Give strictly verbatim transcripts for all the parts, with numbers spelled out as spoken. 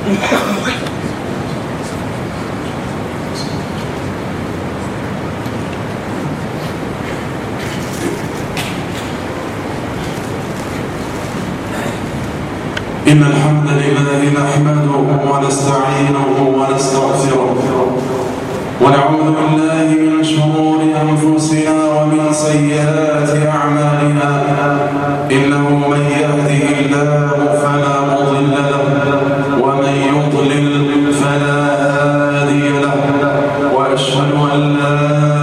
إن الحمد لله نحمده ونستعينه ونستغفره ونعوذ بالله من شرور أنفسنا ومن سيئات أعمالنا إنه من يهده الله فلا مضل له ومن يضلل فلا هادي له وأشهد أن لا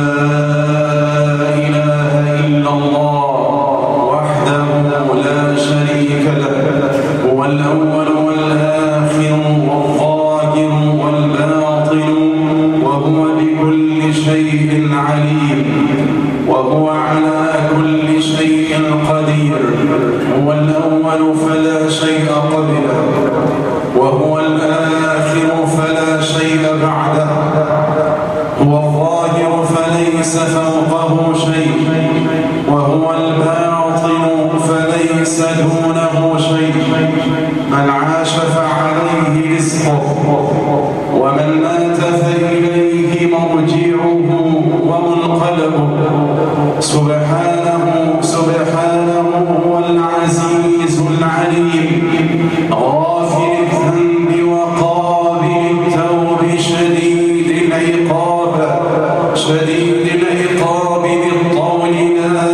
إله إلا الله وحده لا شريك له هو الأول والآخر والظاهر والباطن وهو بكل شيء عليم وهو على كل شيء قدير هو الأول فلا شيء قبله وهو الآخر فلا شيء بعده هو الظاهر فليس فوقه شيء وهو الباطن فليس دونه شيء من عاش فعليه رزقه ومن مات فإليه مرجعه ومنقلبه سبحانه سبحانه هو العزيز العليم غافر الذنب وقابل التوب شديد العقاب شديد العقاب بالطول لا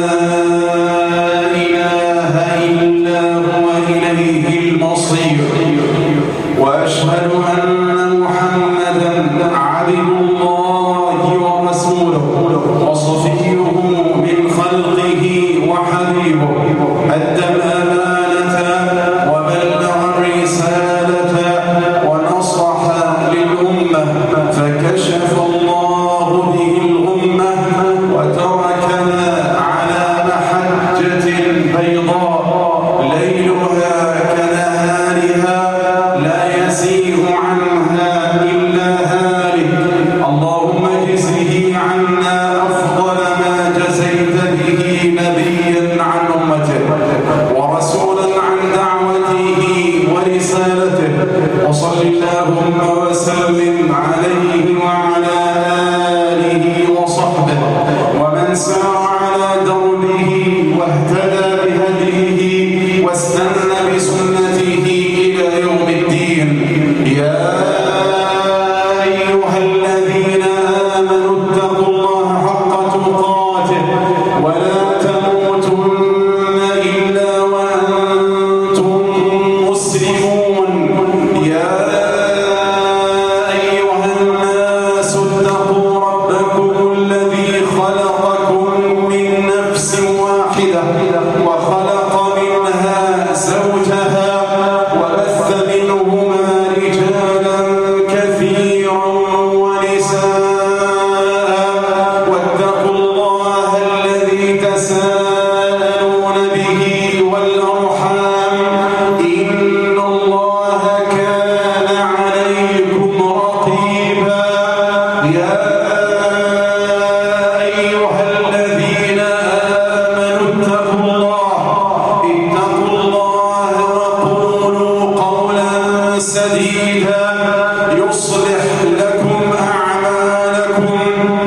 إله إلا هو إليه المصير وأشهد أن محمدا عبد الله ورسوله وصفيه من خلقه وحبيبه أدى الأمانة وبلغ الرسالة ونصح للأمة فكشف الله به الأمة وتركنا على محجة بيضاء ليلها كنهارها لا يزيغ عنها إلا هالك اللهم اجزه عنا أفضل ما جزيت به نبيا عن أمته ورسولا عن دعوته ورسالته وصل اللهم وسلم عليه وعلى آله وصحبه ومن سار على دربه واهتدى بهديه واستنى بسنته إلى يوم الدين يا أيها الذين آمنوا اتقوا الله حق تقاته ولا تموتن إلا وأنتم مسلمون يا أيها الناس اتقوا ربكم الذي خلقكم من نفس واحدة وخلق منها زوجها وبث منهما رجالا كثيرا ونساء واتقوا الله الذي تساءلون به والأرحام إن الله كان عليكم رقيبا يا أيها الذين آمنوا اتقوا الله اتقوا الله وقولوا قولا سديدا يصلح لكم أعمالكم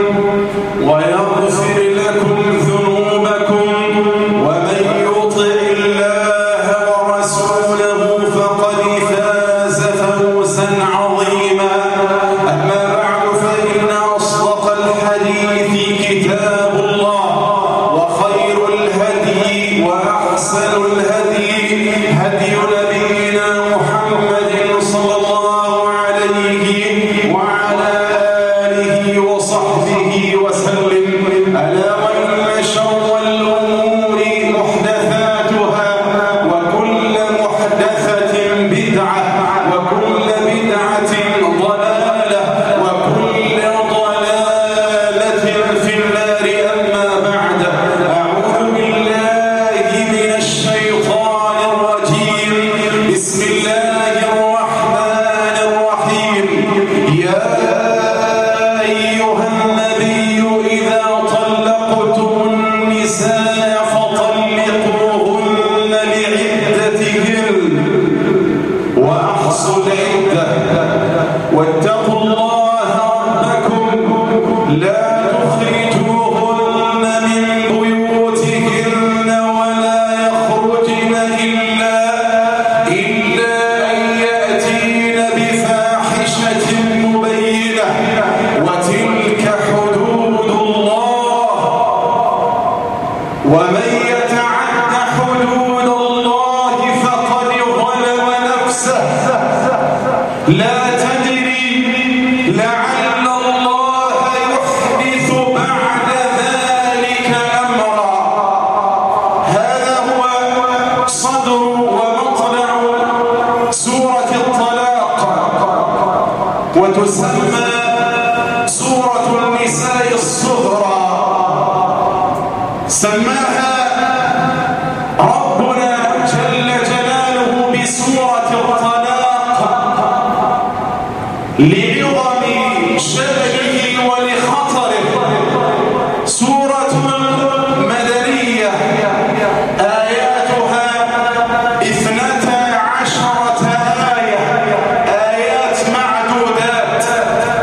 ويغفر لكم ذنوبكم ومن يطع الله ورسوله فقد فاز فوزا عظيما أما بعد فإن أصدق الحديث كتاب الله وخير الهدي وأحسن الهدي هدي نبينا محمد صلى الله عليه وعلى آله وصحبه وسلم ألا وإن شر الأمور محدثاتها وكل محدثة بدعة وكل بدعة ضلالة وكل ضلالة في النار أما بعد أعوذ بالله من الشيطان الرجيم بسم الله الرحمن لا تدري لعل الله يحدث بعد ذلك أمرا. هذا هو صدر ومطلع سورة الطلاق، وتسمى سورة النساء الصغرى. سماها ربنا جل جلاله بسورة الطلاق لعظم شأنه ولخطره. سورة مدنية آياتها اثنتا عشرة آية، آيات معدودات.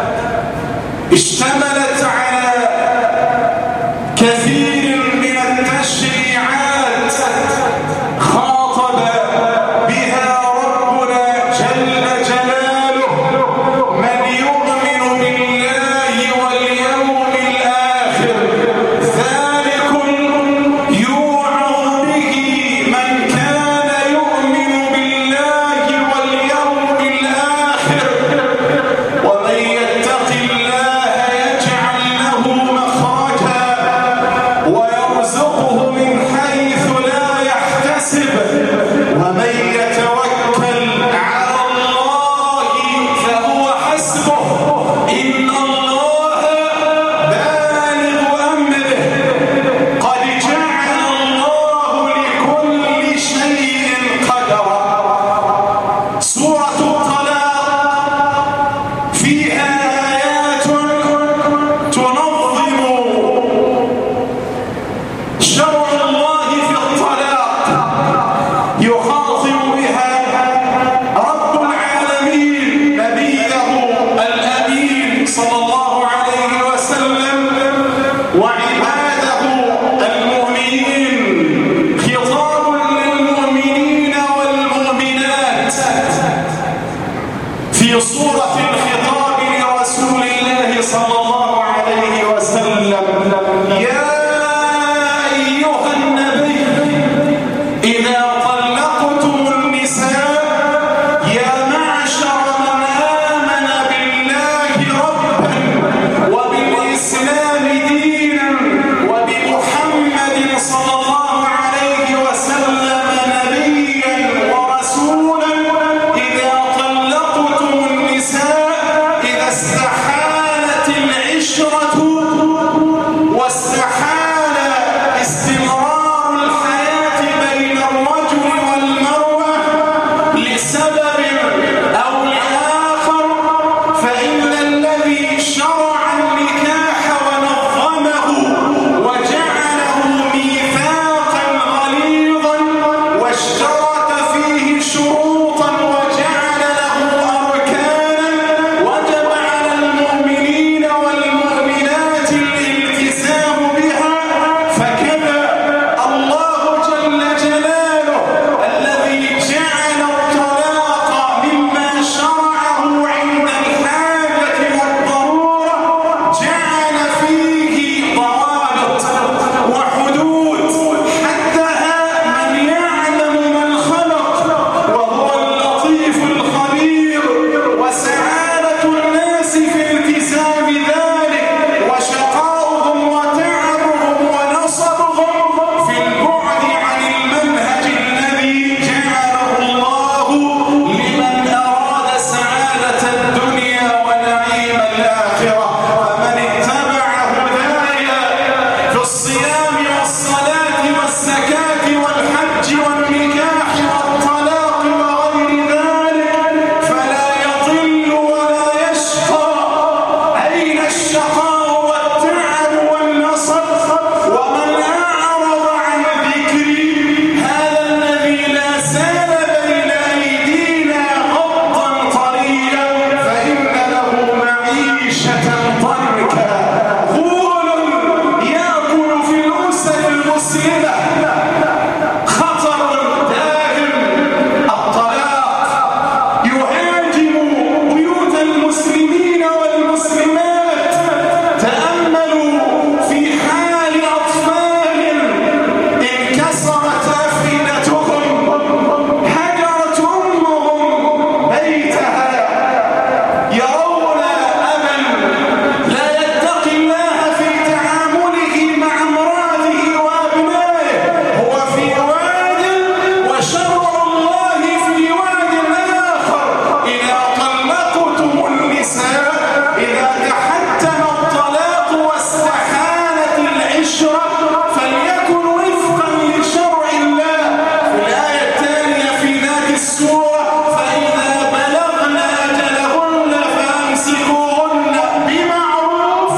السورة فإذا بلغن أجلهن فأمسكوهن بمعروف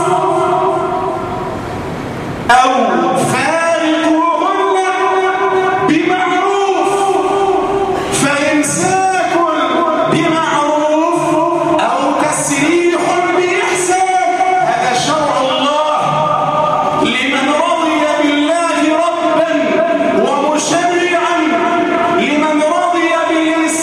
أو فارقوهن بمعروف فإمساك بمعروف أو تسريح بإحسان. هذا شرع الله لمن رضي بالله ربا ومشرعا، لمن رضي بالإنسان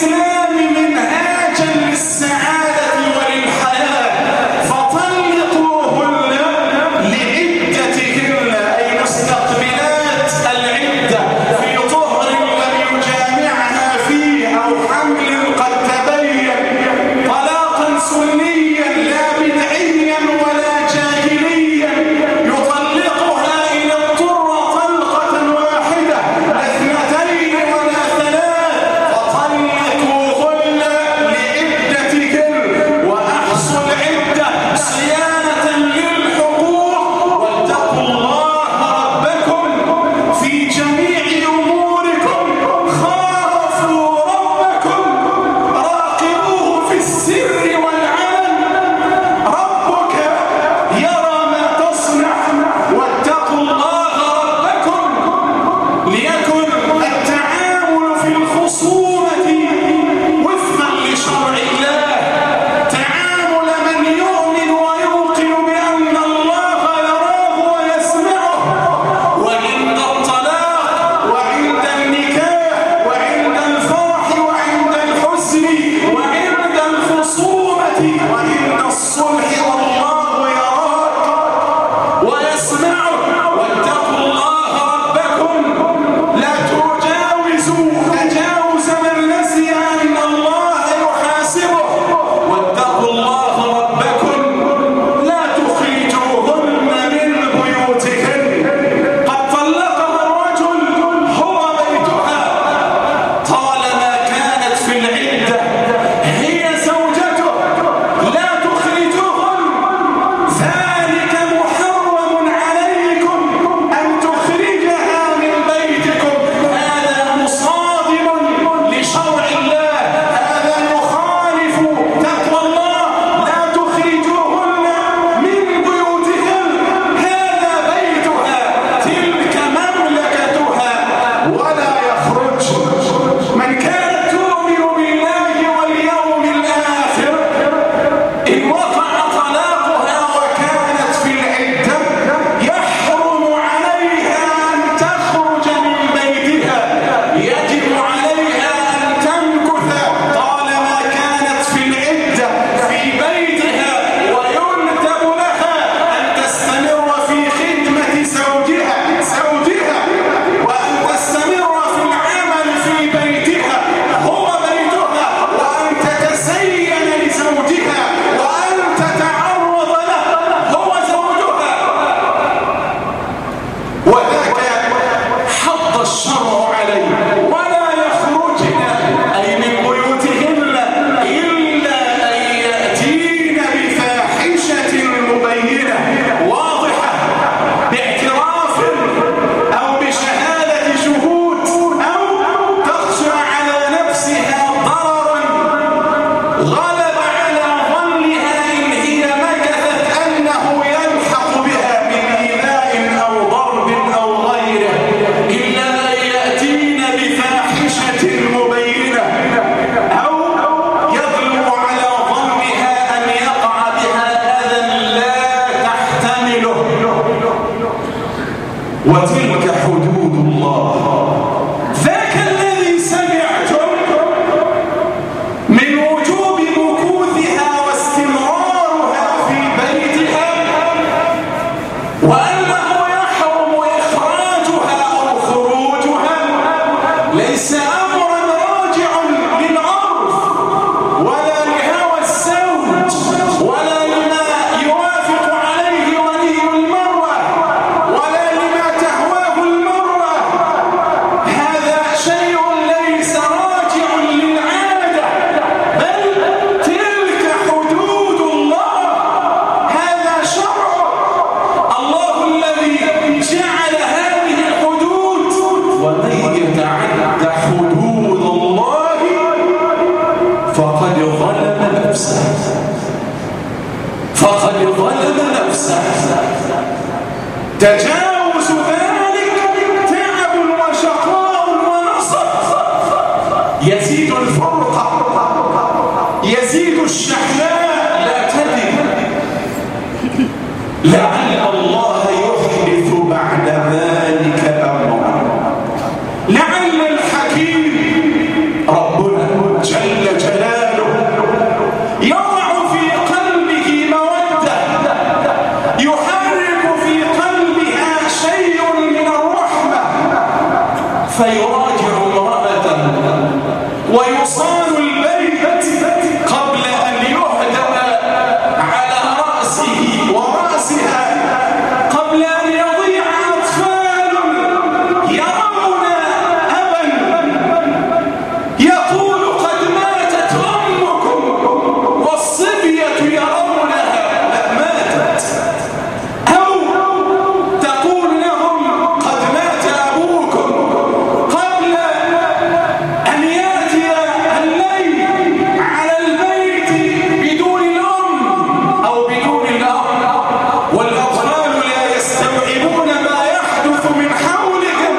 فقد ظلم نفسه فقد ظلم نفسه. تجاوز ذلك تعب وشقاء ونصب، يزيد الفرقة، يزيد الشحناء. لا تدري لعل الله يحدث بعد ذلك أمرا، لعل الحكيم ربنا جل جلاله يضع في قلبه مودة، يحرك في قلبها شيء من الرحمة، فيراجع امرأته ويصان البيت قبل أن يهدم على رأسه ورأسها، قبل أن يضيع أطفال يرون أبا يقول قد ماتت أمكم، والصبية يرونها ماتت، أو تقول لهم قد مات أبوكم قبل أن يأتي الليل على البيت بدون الأم أو بدون الأب، والأطفال لا يستوعبون ما يحدث من حولهم،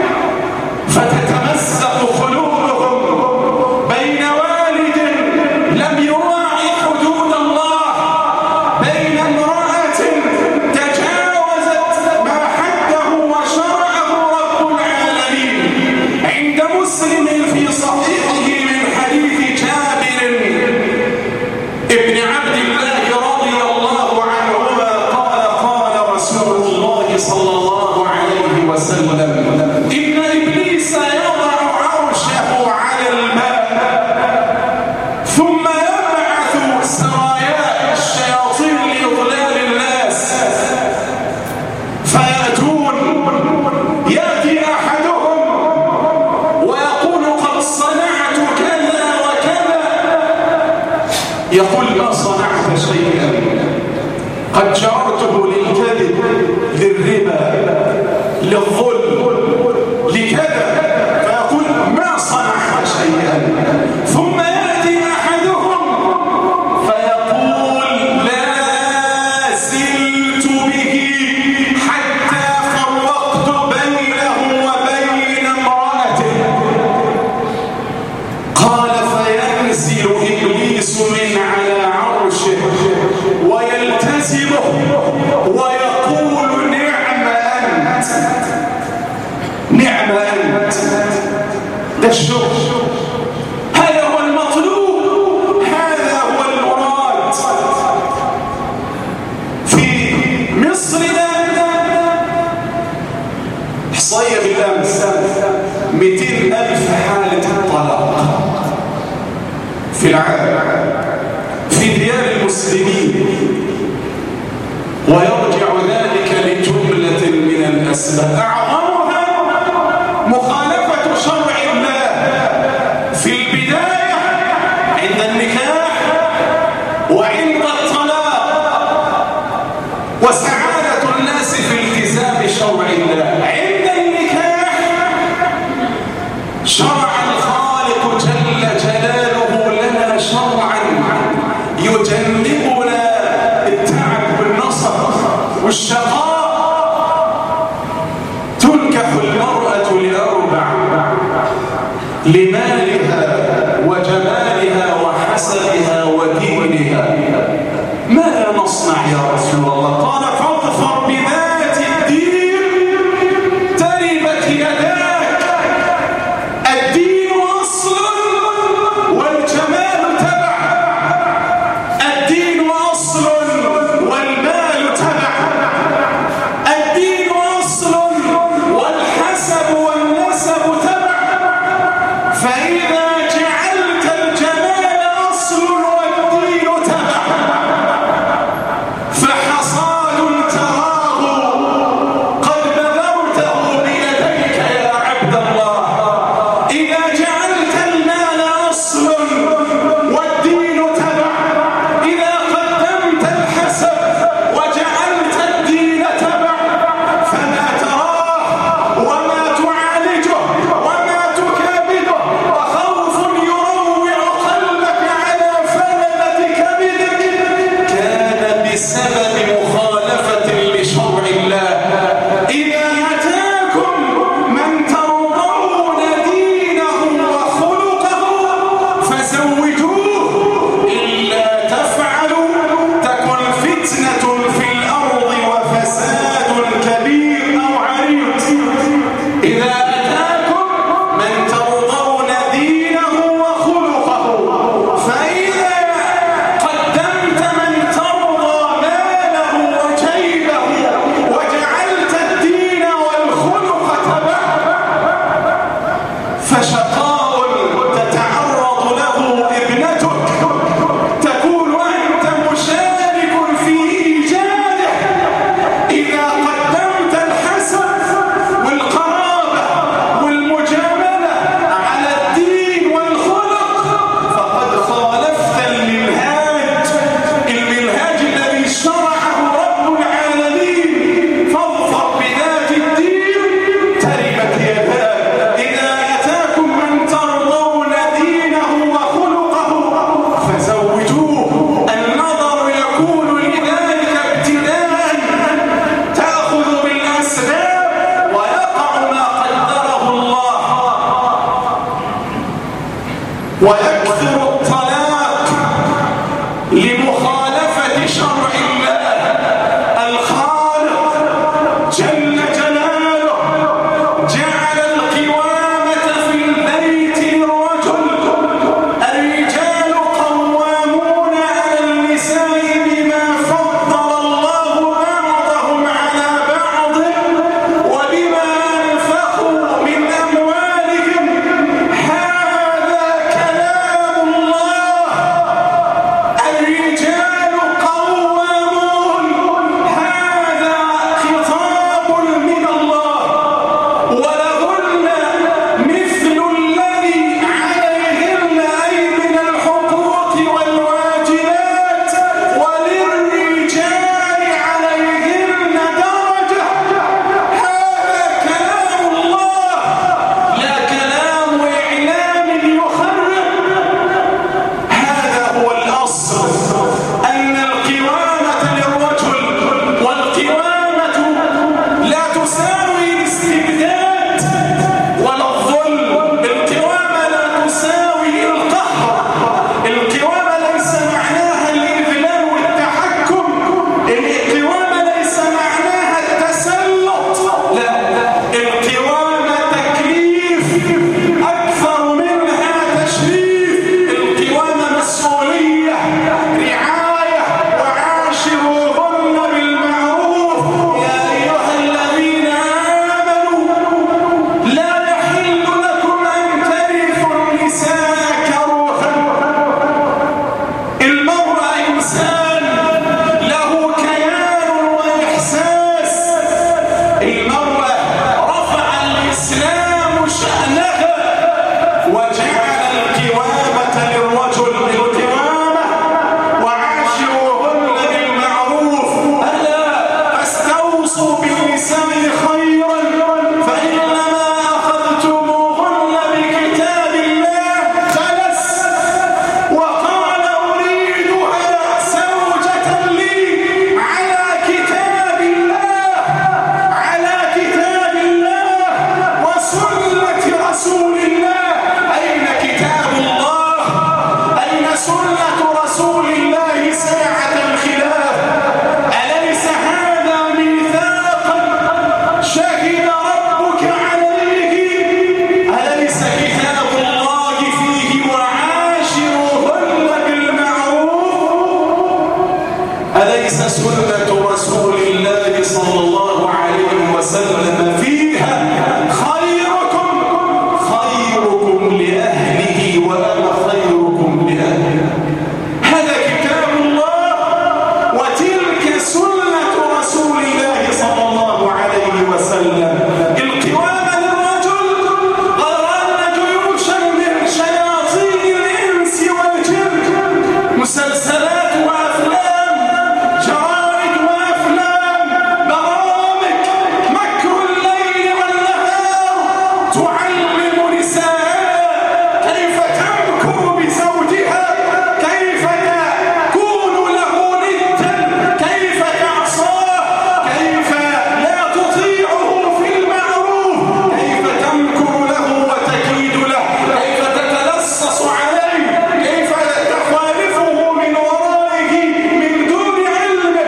فتتمزق قلوبهم بين والد لم يراعي حدود الله، بين امرأة تجاوزت ما حده وشرعه رب العالمين. عند مسلم في صحيحه من حديث جابر ابن عبد الله رضي الله عنهما قال قال رسول الله صلى الله عليه وسلم: إن إبليس يضع عرشه على الماء ثم يبعث سرايا الشياطين لإضلال الناس، فيأتون يأتي أحدهم ويقول قد صنعت كذا وكذا، يقول ما صنعت شيئا، قد جررته للكذب، للربا، للظلم، لكذا، فيقول ما صنعت شيئا. ثم يأتي أحدهم فيقول لا زلت به حتى فرقت بينه وبين امرأته. قال فينزل إبليس من على عرشه ويلتزمه ويقول نعم أنت، نعم أنت. ده الشغل، هذا هو المطلوب، هذا هو المراد. في مصرنا إحصائية بالأمس مئتين ألف حالة طلاق في العالم في ديار المسلمين، ويرجع ذلك لجملة من الأسباب، أعظمها مخالفة شرع الله في البداية عند النكاح وعند الطلاق، وسعادة الناس في التزام شرع الله. عند النكاح شرع الخالق جل جلاله لنا شرعا يجنبنا التعب والنصب والشقاء. تنكح المرأة لأربع: لمالها وجمالها وحسبها ودينها. ماذا نصنع يا رسول الله؟ قال فاظفر بذات الدين تربت يداك. الدين أصل والجمال تبع، الدين أصل والمال تبع، الدين أصل والحسب والنسب تبع. فإذا جعلت الجمال أصل والدين تبع فحصاد تراه قد بذرته بيديك يا عبد الله. إذا جعلت المال أصل والدين تبع، إذا قدمت الحسب وجعلت الدين تبع، فما تراه وما تعالجه وما تكابده وخوف ويكثر الطلاق لمخالفة شرع الله الخالق جل جلاله. جعل القوامة في البيت للرجل. الرجال قوامون على النساء بما فضل الله بعضهم على بعض وبما أنفقوا من أموالهم. هذا كلام الله. الرجال قوامون، هذا خطاب من الله. ولهن مثل الذي عليهن أي من الحقوق والواجبات، وللرجال عليهن درجة. هذا كلام الله، لا كلام إعلام يخرب. هذا هو الأصل، أن القوامة للرجل، والقوامة لا تساوي الاستبداد ولا الظلم. القوامة لا تساوي القهر. القوامة ليس معناها الإذلال والتحكم. القوامة ليس معناها التسلط. لا، القوامة تكليف أكثر منها تشريف. القوامة مسؤولية، رعاية. وعاشروهن بالمعروف يا أيها الذين آمنوا لا يحل لكم أن ترثوا النساء كرها. المرأة إنسان له كيان وإحساس. المرأة رفع الإسلام شأنها وجعل القوامة للرجل. القوامة وعاشروهن بالمعروف. ألا فاستوصوا بالنساء خيرا فإنما أخذتموهن بكتاب الله جلس وقال أريدها زوجة لي على كتاب الله، على كتاب الله وسنة رسول الله. أين كتاب الله؟ أين سنة رسول الله ساعة الخلاف؟ أليس هذا ميثاقا شهد ربك عليه؟ أليس كتاب الله فيه وعاشروهن بالمعروف؟ أليس سنة رسول الله صلى الله عليه وسلم فيها خيركم خيركم لأهله وأنا خيركم لأهله؟ هذا كتاب الله وتلك سنة رسول الله صلى الله عليه وسلم. القوامة للرجل غير أن جيوشا من شياطين الإنس والجن، مسلسلات وأفلام، جرائد وأفلام، برامج، مكر الليل والنهار تعلم نساء كيف تمكر بزوجها، كيف تكون له ندا، كيف تعصاه، كيف لا تطيعه في المعروف، كيف تمكر له وتكيد له، كيف تتلصص عليه، كيف تخالفه من ورائه من دون علمه.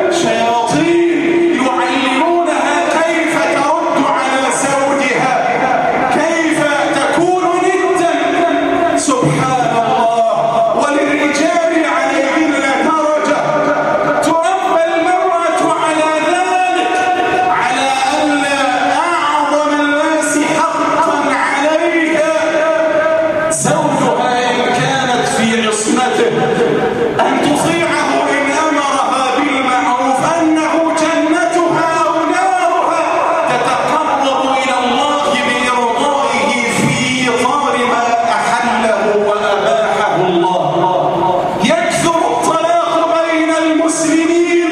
شياطين يعلمونها كيف ترد على زوجها، كيف تكون ندا. سبحان الله. وللرجال عليهن درجة. تربى المرأة على ذلك، على أن أعظم الناس حقا عليها زوجها إن كانت في عصمته، أن تطيعه إن أمرها بالمعروف، أنه جنتها أو نارها. تتقرب إلى الله بإرضائه في إطار ما أحله وأباحه الله. يكثر الطلاق بين المسلمين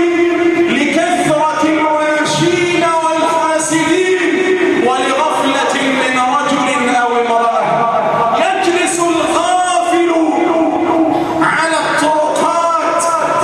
لكثرة الواشين والحاسدين ولغفلة من رجل أو امرأة. يجلس الغافل على الطرقات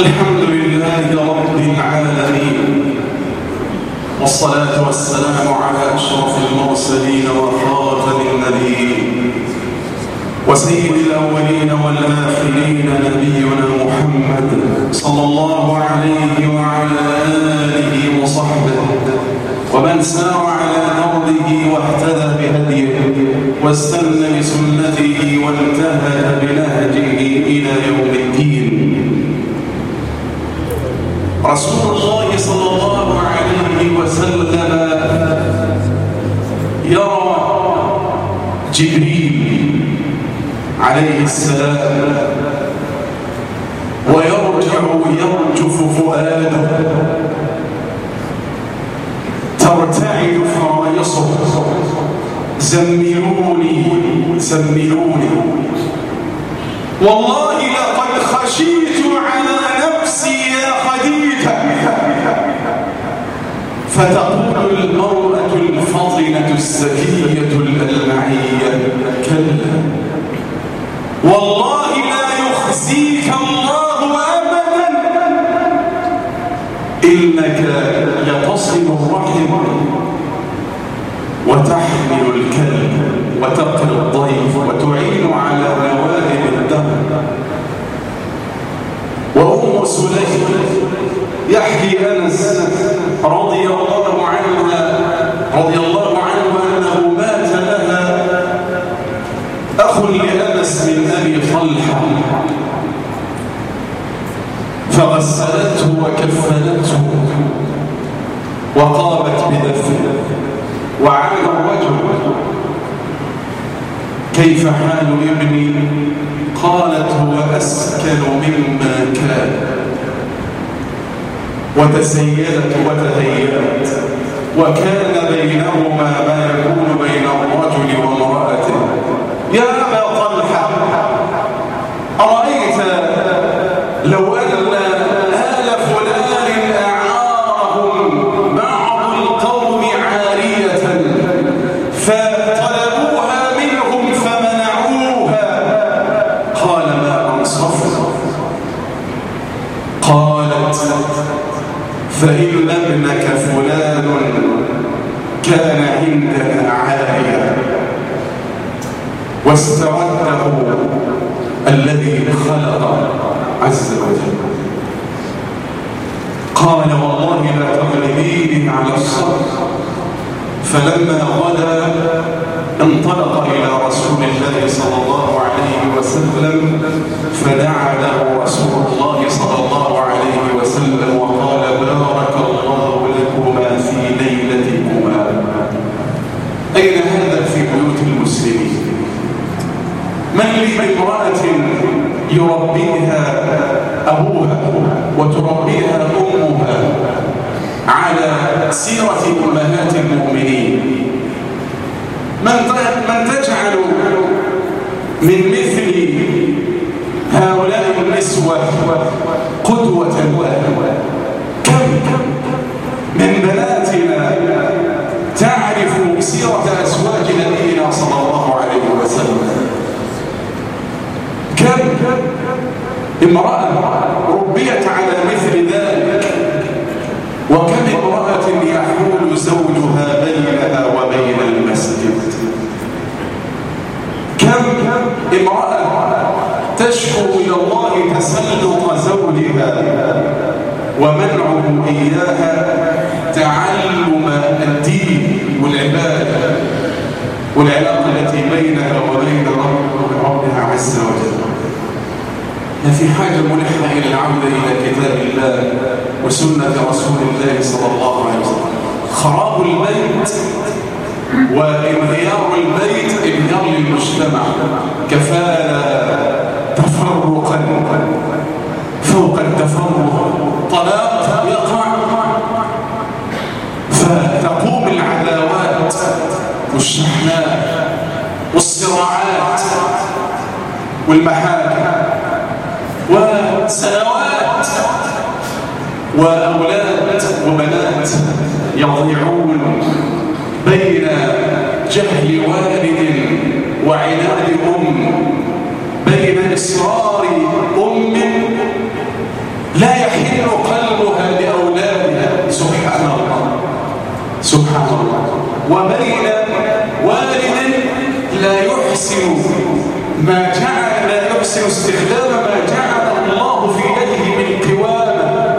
الحمد لله رب العالمين، والصلاة والسلام على أشرف المرسلين وخاتم النبيين وسيد الأولين والآخرين نبينا محمد صلى الله عليه وعلى آله وصحبه ومن سار على دربه واهتدى بهديه واستنى بسنته وانتهى بنهجه إلى يوم الدين. رسول الله صلى الله عليه وسلم يرى جبريل عليه السلام ويرجع يرجف فؤاده، ترتعد فرائصه: زملوني زملوني، والله لقد خشيت على نفسي يا خديجة. فتقول المرأة الفطنة الزكية الألمعية: كلا والله لا يخزيك الله أبدا، إنك لتصل الرحم وتحمل الكلب وتقري الضيف وتعين على نوائب الدهر. وأم سليم يحكي أنس رضي الله عنها رضي الله عنه أنه مات لها أخ لأنس من أبي طلحة، فغسلته وكفنته وقامت بدفنه، وعاد الرجل: كيف حال ابني؟ قالت: هو أسكن مما كان. وتسيدت وتهيأت، وكان بينهما ما يكون بين الرجل وامرأته: يا أبا طلحة، أرأيت لو أن آل فلان أعارهم بعض القوم عارية فطلبوها منهم فمنعوها، قال: ما أنصفنا. قالت: فإن ابنك فلان كان عندنا عارية واسترده الذي خلق عز وجل. قال: والله لا تغلبيني على الصبر. فلما غدا انطلق إلى رسول الله صلى الله عليه وسلم، فدعا له رسول الله صلى الله عليه وسلم وقال: بارك الله لكما في ليلتكما. أين هذا في بيوت المسلمين؟ من لي بامرأة يربيها أبوها وتربيها أمها على سيرة أمهات المؤمنين؟ من من تجعل من مثل هؤلاء النسوة قدوة لها؟ كم من بناتنا تعرف سيرة أزواج نبينا صلى الله عليه وسلم؟ كم امرأة ربيت على مثل ذلك، وكم امرأة يحول زوجها بينها وبين المسجد؟ كم امرأة تشكو إلى الله تسلط زوجها ومنعه إياها تعلم الدين والعبادة والعلاقة التي بينها وبين ربها عز وجل. في حاجة ملحة إلى العودة إلى كتاب الله وسنة رسول الله صلى الله عليه وسلم. خراب البيت وانهيار البيت انهيار للمجتمع، كفانا تفرقا فوق التفرق، طلاق يقع فتقوم العداوات والشحناء والصراعات والمحاكم وسنوات، وأولاد وبنات يضيعون بين جهل والد وعناد أم، بين إصرار أم لا يحل قلبها لأولادها. سبحان الله سبحان الله. وبين والد لا يحسن ما جعل لا يحسن استخدام ما جعل الله في يده من قوامة،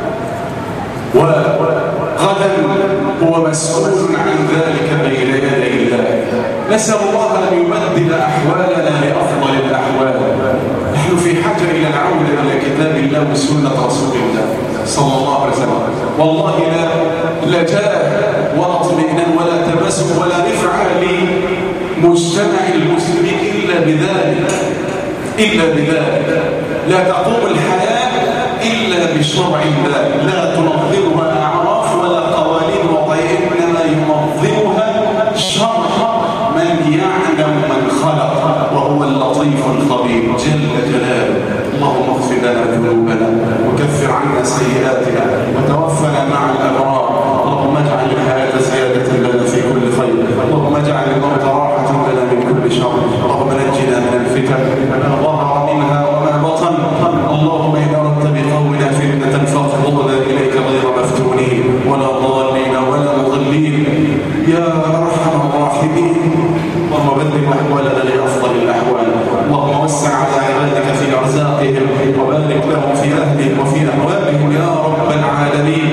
وغدا هو مسؤول عن ذلك بين يدي الله. نسأل الله أن يبدل أحوالنا لأفضل الأحوال. نحن في حاجة إلى العودة إلى كتاب الله وسنة رسول الله صلى الله عليه وسلم. والله لا لا جاء ولا اطمئنان ولا تمسك ولا رفعة لمجتمع المسلمين إلا بذلك إلا بذلك. لا تقوم الحياة إلا بشرع الله، لا تنظمها أعراف ولا قوانين وضعية، إنما ينظمها شرع من يعلم من خلق وهو اللطيف الخبير جل جلاله. اللهم اغفر لنا ذنوبنا وكفر عنا سيئاتنا وتوفنا مع الأبرار. اللهم اجعل الحياة زيادة لنا في كل خير، اللهم اجعل الموت راحة لنا من كل شر. اللهم نجنا من الفتن ما ظهر منها وما بطن. اللهم إذا أردت بقومنا فتنة فاقبضنا إليك غير مفتونين ولا ضالين ولا مضلين يا أرحم الراحمين. اللهم بدل أحوالنا لأفضل الأحوال. اللهم وسع على عبادك في أرزاقهم وبارك لهم في أهلهم وفي أموالهم يا رب العالمين.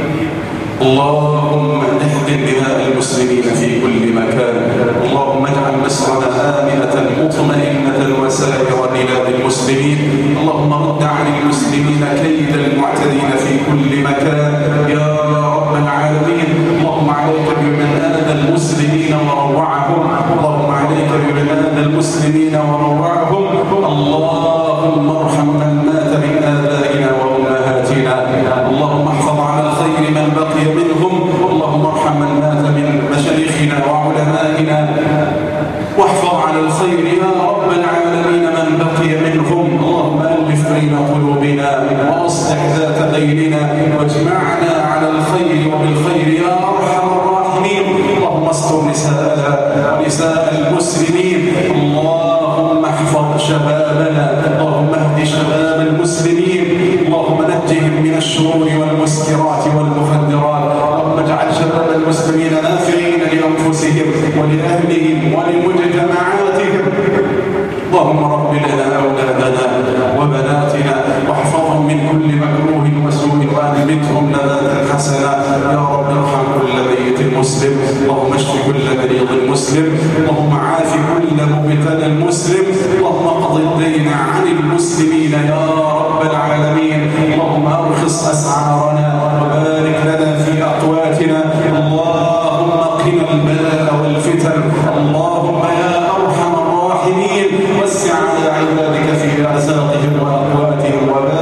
اللهم احقن دماء المسلمين في كل مكان. اللهم اجعل مصرنا آمنة مطمئنة وسائر بلاد المسلمين. اللهم رد عن المسلمين كيد المعتدين في كل مكان يا رب العالمين. اللهم عليك بمن آذى المسلمين وروعهم. اللهم عليك بمن آذى المسلمين وروعهم. اللهم ارحم من مات من آبائنا وأمهاتنا. اللهم احفظ على الخير من بقي منهم. اللهم ارحم من مات من مشايخنا وعلمائنا واحفظ على الخير يا رب العالمين من بقي منهم. اللهم ألف بين قلوبنا وأصلح ذات بيننا واجمعنا على الخير وبالخير يا أرحم الراحمين. اللهم استر نساءنا ونساء المسلمين. اللهم احفظ شبابنا. اللهم اهد شباب المسلمين. اللهم نجهم من الشرور والمسكرات والمخدرات. اللهم اجعل شباب المسلمين نافعين لأنفسهم ولأهلهم ولمجتمعاتهم. اللهم رب لنا أولادنا وبناتنا واحفظهم من كل مكروه وسوء وأنبتهم نباتا حسنا يا رب. ارحم كل ميت مسلم. اللهم اشف كل مريض مسلم. اللهم عاف كل مبتلى مسلم. اللهم اقض الدين عن المسلمين يا رب العالمين. اللهم ارخص أسعارنا وبارك لنا في أقواتنا. اللهم قنا البلاء والفتن. اللهم يا أرحم الراحمين وسع على عبادك في أرزاقهم وأقواتهم وبارك